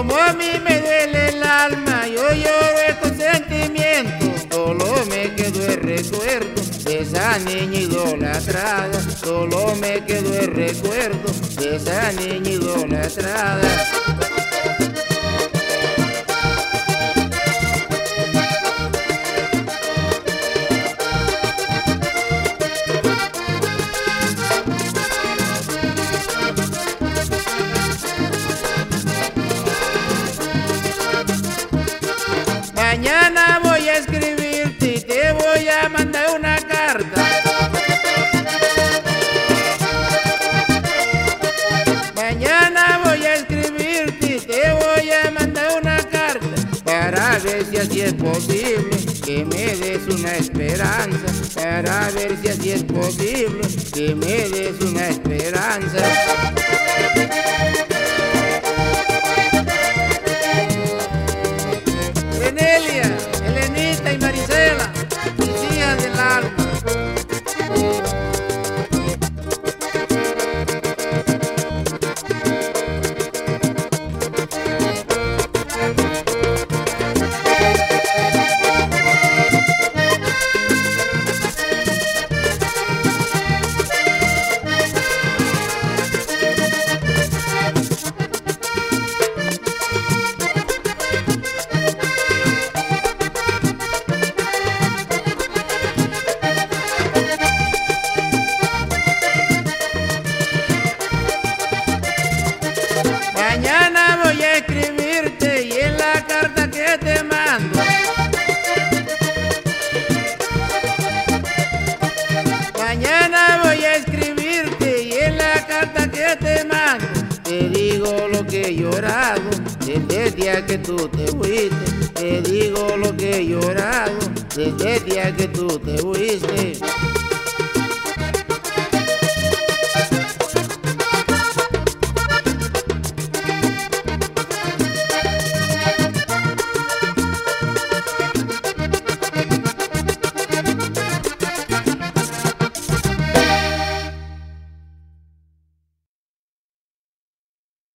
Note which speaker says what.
Speaker 1: Como a mí me duele el alma, yo lloro estos sentimientos. Solo me quedó el recuerdo de esa niña idolatrada. Solo me quedó el recuerdo de esa niña idolatrada. Mañana voy a escribirte y te voy a mandar una carta. Mañana voy a escribirte y te voy a mandar una carta para ver si así es posible que me des una esperanza. Para ver si así es posible que me des una esperanza. Elenita y Marisela, mis hijas del alma. Mañana voy a escribirte y en la carta que te mando. Mañana voy a escribirte y en la carta que te mando te digo lo que he llorado desde el día que tú te fuiste. Te digo lo que he llorado desde el día que tú te fuiste.